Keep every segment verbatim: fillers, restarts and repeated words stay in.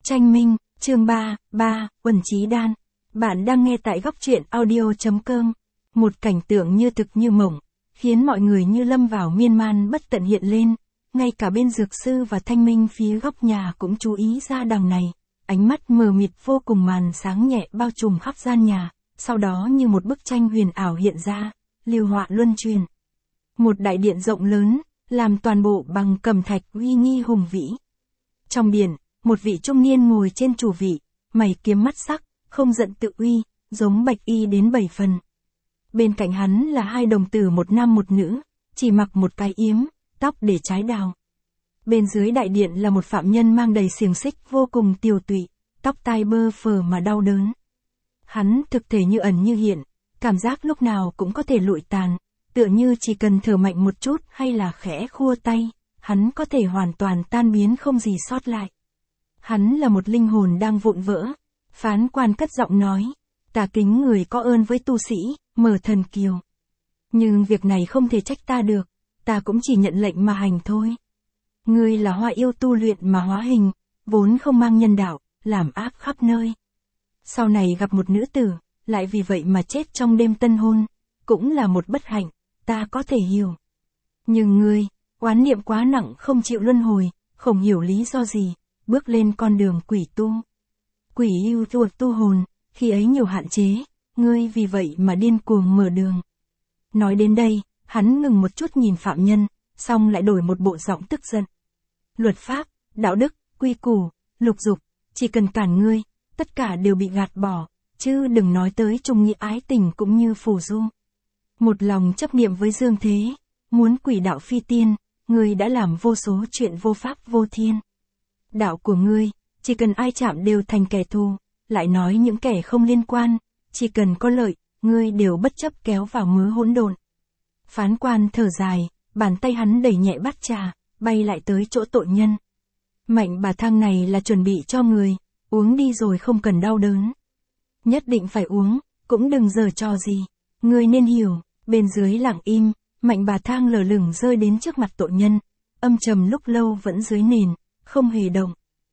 Tranh Minh, chương ba, ba, Uẩn Chí Đan. Bạn đang nghe tại góc truyện audio.com. Một cảnh tượng như thực như mộng, khiến mọi người như lâm vào miên man bất tận hiện lên. Ngay cả bên dược sư và Thanh Minh phía góc nhà cũng chú ý ra đằng này. Ánh mắt mờ mịt vô cùng, màn sáng nhẹ bao trùm khắp gian nhà. Sau đó như một bức tranh huyền ảo hiện ra, liều họa luân truyền. Một đại điện rộng lớn, làm toàn bộ bằng cẩm thạch uy nghi hùng vĩ. Trong điện, một vị trung niên ngồi trên chủ vị, mày kiếm mắt sắc, không giận tự uy, giống Bạch Y đến bảy phần. Bên cạnh hắn là hai đồng tử một nam một nữ, chỉ mặc một cái yếm, tóc để trái đào. Bên dưới đại điện là một phạm nhân mang đầy xiềng xích vô cùng tiều tụy, tóc tai bơ phờ mà đau đớn. Hắn thực thể như ẩn như hiện, cảm giác lúc nào cũng có thể lụi tàn, tựa như chỉ cần thở mạnh một chút hay là khẽ khua tay, hắn có thể hoàn toàn tan biến không gì sót lại. Hắn là một linh hồn đang vụn vỡ. Phán quan cất giọng nói, ta kính người có ơn với tu sĩ, Mở Thần Kiều. Nhưng việc này không thể trách ta được, ta cũng chỉ nhận lệnh mà hành thôi. Ngươi là hoa yêu tu luyện mà hóa hình, vốn không mang nhân đạo, làm ác khắp nơi. Sau này gặp một nữ tử, lại vì vậy mà chết trong đêm tân hôn, cũng là một bất hạnh, ta có thể hiểu. Nhưng ngươi, oán niệm quá nặng không chịu luân hồi, không hiểu lý do gì, bước lên con đường quỷ tu. Quỷ yêu thuộc tu hồn, khi ấy nhiều hạn chế, ngươi vì vậy mà điên cuồng mở đường. Nói đến đây, hắn ngừng một chút nhìn phạm nhân, xong lại đổi một bộ giọng tức giận. Luật pháp, đạo đức, quy củ, lục dục, chỉ cần cản ngươi, tất cả đều bị gạt bỏ, chứ đừng nói tới trung nghĩa ái tình cũng như phù du. Một lòng chấp niệm với dương thế, muốn quỷ đạo phi tiên, ngươi đã làm vô số chuyện vô pháp vô thiên. Đạo của ngươi, chỉ cần ai chạm đều thành kẻ thù, lại nói những kẻ không liên quan, chỉ cần có lợi, ngươi đều bất chấp kéo vào mớ hỗn độn. Phán quan thở dài, bàn tay hắn đẩy nhẹ bát trà, bay lại tới chỗ tội nhân. Mạnh bà thang này là chuẩn bị cho người, uống đi rồi không cần đau đớn. Nhất định phải uống, cũng đừng giở trò gì. Ngươi nên hiểu, bên dưới lặng im, mạnh bà thang lờ lửng rơi đến trước mặt tội nhân, âm trầm lúc lâu vẫn dưới nền, không hề động.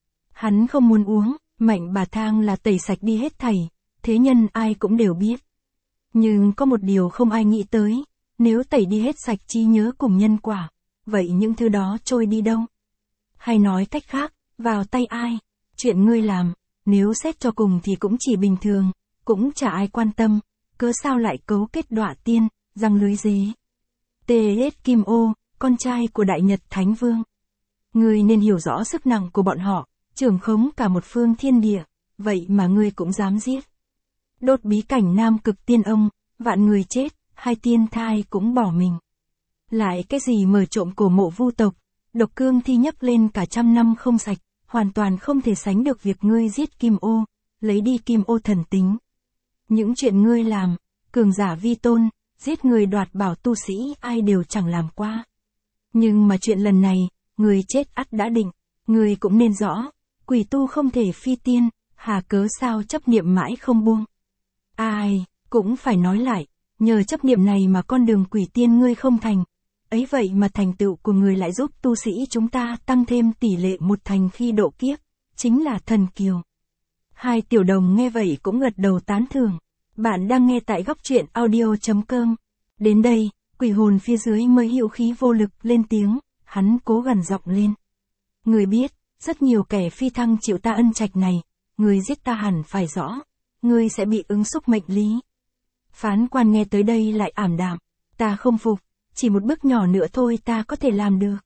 Hắn không muốn uống, mạnh bà thang là tẩy sạch đi hết thảy, thế nhân ai cũng đều biết. Nhưng có một điều không ai nghĩ tới, nếu tẩy đi hết sạch trí nhớ cùng nhân quả, vậy những thứ đó trôi đi đâu? Hay nói cách khác, vào tay ai? Chuyện ngươi làm, nếu xét cho cùng thì cũng chỉ bình thường, cũng chả ai quan tâm, cớ sao lại cấu kết đọa tiên, răng lưới dế. Tê Hết Kim Ô, con trai của Đại Nhật Thánh Vương. Ngươi nên hiểu rõ sức nặng của bọn họ, trưởng khống cả một phương thiên địa, vậy mà ngươi cũng dám giết. Đốt bí cảnh Nam Cực Tiên Ông, vạn người chết, hai tiên thai cũng bỏ mình. Lại cái gì mở trộm cổ mộ vu tộc, độc cương thi nhấc lên cả trăm năm không sạch, hoàn toàn không thể sánh được việc ngươi giết Kim Ô, lấy đi Kim Ô thần tính. Những chuyện ngươi làm, cường giả vi tôn, giết người đoạt bảo tu sĩ ai đều chẳng làm qua. Nhưng mà chuyện lần này, người chết ắt đã định, người cũng nên rõ, quỷ tu không thể phi tiên, hà cớ sao chấp niệm mãi không buông. Ai, cũng phải nói lại, nhờ chấp niệm này mà con đường quỷ tiên ngươi không thành. Ấy vậy mà thành tựu của người lại giúp tu sĩ chúng ta tăng thêm tỷ lệ một thành khi độ kiếp, chính là thần kiều. Hai tiểu đồng nghe vậy cũng gật đầu tán thưởng. Bạn đang nghe tại góc truyện audio.com. Đến đây, quỷ hồn phía dưới mới hữu khí vô lực lên tiếng, hắn cố gằn giọng lên. Người biết, rất nhiều kẻ phi thăng chịu ta ân trạch này, người giết ta hẳn phải rõ, người sẽ bị ứng xúc mệnh lý. Phán quan nghe tới đây lại ảm đạm, ta không phục, chỉ một bước nhỏ nữa thôi ta có thể làm được.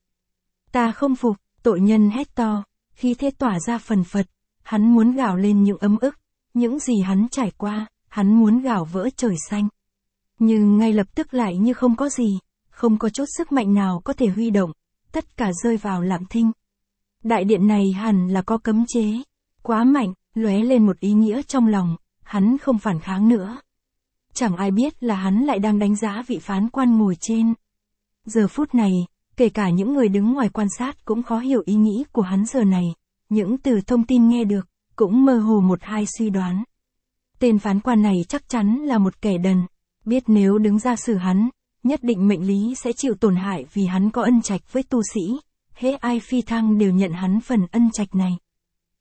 Ta không phục, tội nhân hét to, khí thế tỏa ra phần phật, hắn muốn gào lên những ấm ức, những gì hắn trải qua, hắn muốn gào vỡ trời xanh. Nhưng ngay lập tức lại như không có gì, không có chút sức mạnh nào có thể huy động, tất cả rơi vào lặng thinh. Đại điện này hẳn là có cấm chế, quá mạnh, lóe lên một ý nghĩa trong lòng, hắn không phản kháng nữa. Chẳng ai biết là hắn lại đang đánh giá vị phán quan ngồi trên. Giờ phút này, kể cả những người đứng ngoài quan sát cũng khó hiểu ý nghĩ của hắn giờ này, những từ thông tin nghe được, cũng mơ hồ một hai suy đoán. Tên phán quan này chắc chắn là một kẻ đần, biết nếu đứng ra xử hắn, nhất định mệnh lý sẽ chịu tổn hại vì hắn có ân trạch với tu sĩ, hễ ai phi thăng đều nhận hắn phần ân trạch này.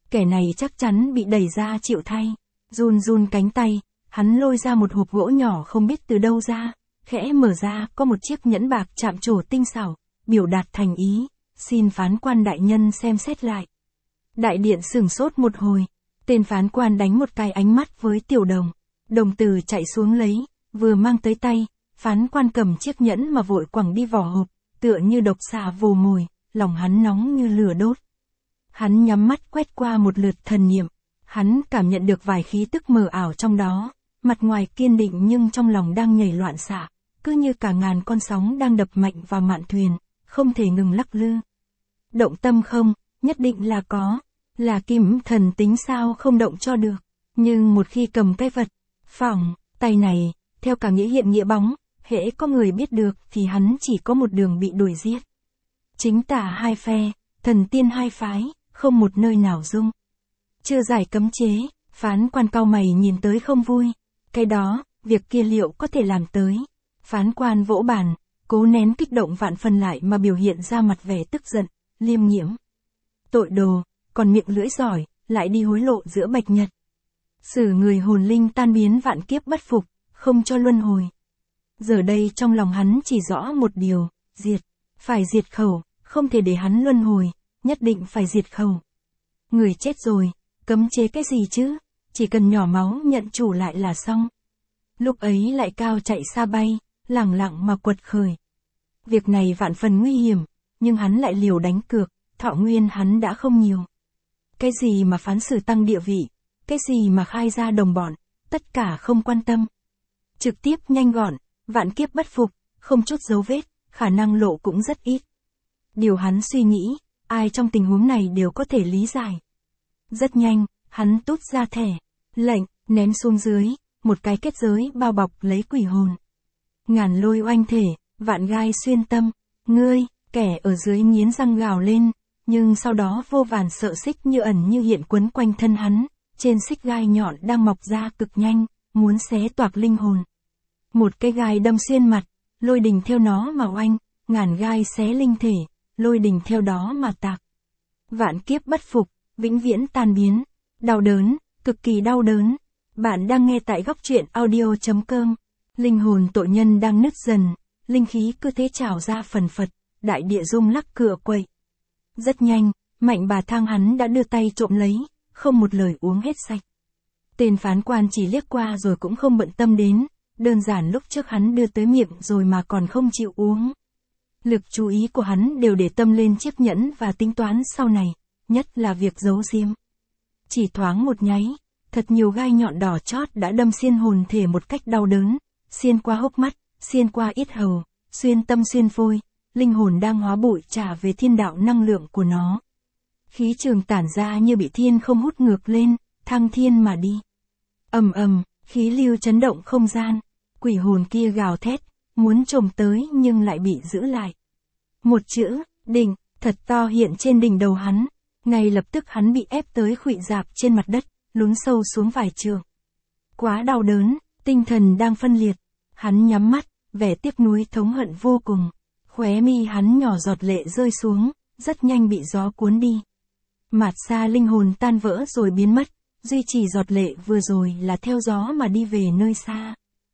kẻ này chắc chắn bị đẩy ra chịu thay. Run run cánh tay, hắn lôi ra một hộp gỗ nhỏ không biết từ đâu ra, khẽ mở ra có một chiếc nhẫn bạc chạm trổ tinh xảo, biểu đạt thành ý, xin phán quan đại nhân xem xét lại. Đại điện sửng sốt một hồi, tên phán quan đánh một cái ánh mắt với Tiểu Đồng. Đồng Từ chạy xuống lấy, vừa mang tới tay, phán quan cầm chiếc nhẫn mà vội quẳng đi vỏ hộp, tựa như độc xà vồ mồi, lòng hắn nóng như lửa đốt. Hắn nhắm mắt quét qua một lượt thần niệm, hắn cảm nhận được vài khí tức mờ ảo trong đó, mặt ngoài kiên định nhưng trong lòng đang nhảy loạn xạ, cứ như cả ngàn con sóng đang đập mạnh vào mạn thuyền, không thể ngừng lắc lư. Động tâm không, nhất định là có, là kim thần tính sao không động cho được, nhưng một khi cầm cái vật, phỏng, tay này, theo cả nghĩa hiện nghĩa bóng, hễ có người biết được thì hắn chỉ có một đường bị đuổi giết. Chính tả hai phe, thần tiên hai phái, không một nơi nào dung. Chưa giải cấm chế, phán quan cau mày nhìn tới không vui. Cái đó, việc kia liệu có thể làm tới. Phán quan vỗ bàn, cố nén kích động vạn phần lại mà biểu hiện ra mặt vẻ tức giận, liêm nhiễm. Tội đồ, còn miệng lưỡi giỏi, lại đi hối lộ giữa bạch nhật. Xử người hồn linh tan biến vạn kiếp bất phục, không cho luân hồi. Giờ đây trong lòng hắn chỉ rõ một điều, diệt, phải diệt khẩu, không thể để hắn luân hồi, nhất định phải diệt khẩu. Người chết rồi, cấm chế cái gì chứ, chỉ cần nhỏ máu nhận chủ lại là xong. Lúc ấy lại cao chạy xa bay, lẳng lặng mà quật khởi. Việc này vạn phần nguy hiểm, nhưng hắn lại liều đánh cược, thọ nguyên hắn đã không nhiều. Cái gì mà phán xử tăng địa vị, cái gì mà khai ra đồng bọn, tất cả không quan tâm. Trực tiếp nhanh gọn, vạn kiếp bất phục, không chút dấu vết, khả năng lộ cũng rất ít. Điều hắn suy nghĩ, ai trong tình huống này đều có thể lý giải. Rất nhanh, hắn tút ra thẻ, lệnh, ném xuống dưới, một cái kết giới bao bọc lấy quỷ hồn. Ngàn lôi oanh thể, vạn gai xuyên tâm, ngươi, kẻ ở dưới nghiến răng gào lên, nhưng sau đó vô vàn sợi xích như ẩn như hiện quấn quanh thân hắn, trên xích gai nhọn đang mọc ra cực nhanh, muốn xé toạc linh hồn. Một cái gai đâm xuyên mặt, lôi đình theo nó mà oanh, ngàn gai xé linh thể, lôi đình theo đó mà tạc. Vạn kiếp bất phục, vĩnh viễn tan biến, đau đớn, cực kỳ đau đớn. Bạn đang nghe tại góc truyện audio chấm com. Linh hồn tội nhân đang nứt dần, linh khí cứ thế trào ra phần phật, đại địa rung lắc cựa quậy. Rất nhanh, mạnh bà thang hắn đã đưa tay trộm lấy, không một lời uống hết sạch. Tên phán quan chỉ liếc qua rồi cũng không bận tâm đến, đơn giản lúc trước hắn đưa tới miệng rồi mà còn không chịu uống. Lực chú ý của hắn đều để tâm lên chiếc nhẫn và tính toán sau này, nhất là việc giấu giếm. Chỉ thoáng một nháy, thật nhiều gai nhọn đỏ chót đã đâm xuyên hồn thể một cách đau đớn, xuyên qua hốc mắt, xuyên qua yết hầu, xuyên tâm xuyên phôi, linh hồn đang hóa bụi trả về thiên đạo năng lượng của nó. Khí trường tản ra như bị thiên không hút ngược lên, thăng thiên mà đi. Ầm ầm, khí lưu chấn động không gian, quỷ hồn kia gào thét, muốn trồm tới nhưng lại bị giữ lại. Một chữ, đỉnh, thật to hiện trên đỉnh đầu hắn, ngay lập tức hắn bị ép tới khuỵu rạp trên mặt đất, lún sâu xuống vài trượng. Quá đau đớn, tinh thần đang phân liệt, hắn nhắm mắt, vẻ tiếc nuối thống hận vô cùng. Khóe mi hắn nhỏ giọt lệ rơi xuống, rất nhanh bị gió cuốn đi. Mạt xa linh hồn tan vỡ rồi biến mất, duy chỉ giọt lệ vừa rồi là theo gió mà đi về nơi xa.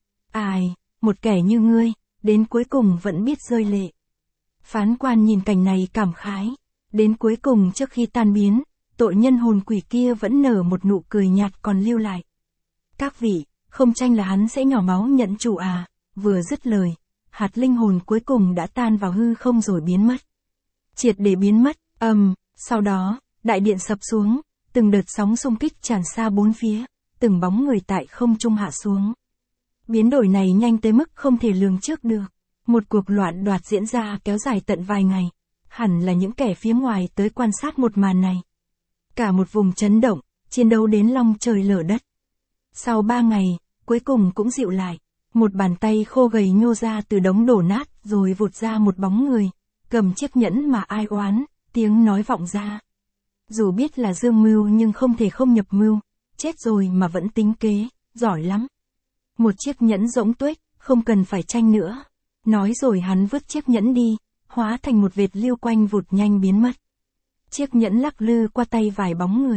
Ai, một kẻ như ngươi, đến cuối cùng vẫn biết rơi lệ. Phán quan nhìn cảnh này cảm khái, đến cuối cùng trước khi tan biến, tội nhân hồn quỷ kia vẫn nở một nụ cười nhạt còn lưu lại. Các vị, không tranh là hắn sẽ nhỏ máu nhận chủ à, vừa dứt lời, hạt linh hồn cuối cùng đã tan vào hư không rồi biến mất. Triệt để biến mất, ầm, um, sau đó, đại điện sập xuống, từng đợt sóng xung kích tràn xa bốn phía, từng bóng người tại không trung hạ xuống. Biến đổi này nhanh tới mức không thể lường trước được. Một cuộc loạn đoạt diễn ra kéo dài tận vài ngày. Hẳn là những kẻ phía ngoài tới quan sát một màn này. Cả một vùng chấn động, chiến đấu đến long trời lở đất. Sau ba ngày, cuối cùng cũng dịu lại. Một bàn tay khô gầy nhô ra từ đống đổ nát rồi vụt ra một bóng người. Cầm chiếc nhẫn mà ai oán, tiếng nói vọng ra. Dù biết là dương mưu nhưng không thể không nhập mưu. Chết rồi mà vẫn tính kế, giỏi lắm. Một chiếc nhẫn rỗng tuếch, không cần phải tranh nữa. Nói rồi hắn vứt chiếc nhẫn đi, hóa thành một vệt lưu quanh vụt nhanh biến mất. Chiếc nhẫn lắc lư qua tay vài bóng người,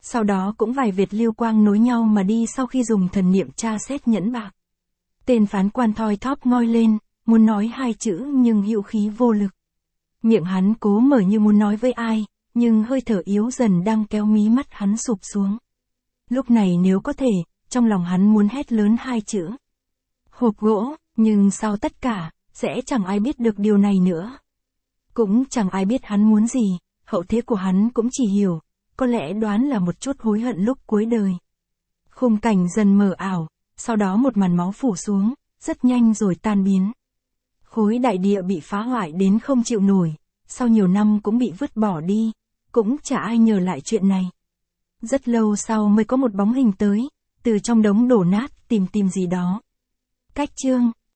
Sau đó cũng vài vệt lưu quang nối nhau mà đi sau khi dùng thần niệm tra xét nhẫn bạc. Tên phán quan thoi thóp ngoi lên, muốn nói hai chữ nhưng hữu khí vô lực. Miệng hắn cố mở như muốn nói với ai, nhưng hơi thở yếu dần đang kéo mí mắt hắn sụp xuống. Lúc này nếu có thể, trong lòng hắn muốn hét lớn hai chữ. Hộp gỗ, nhưng sau tất cả, sẽ chẳng ai biết được điều này nữa. Cũng chẳng ai biết hắn muốn gì, hậu thế của hắn cũng chỉ hiểu, có lẽ đoán là một chút hối hận lúc cuối đời. Khung cảnh dần mờ ảo, sau đó một màn máu phủ xuống, rất nhanh rồi tan biến. Khối đại địa bị phá hoại đến không chịu nổi, sau nhiều năm cũng bị vứt bỏ đi, cũng chả ai nhớ lại chuyện này. Rất lâu sau mới có một bóng hình tới, từ trong đống đổ nát tìm tìm gì đó. Cách chương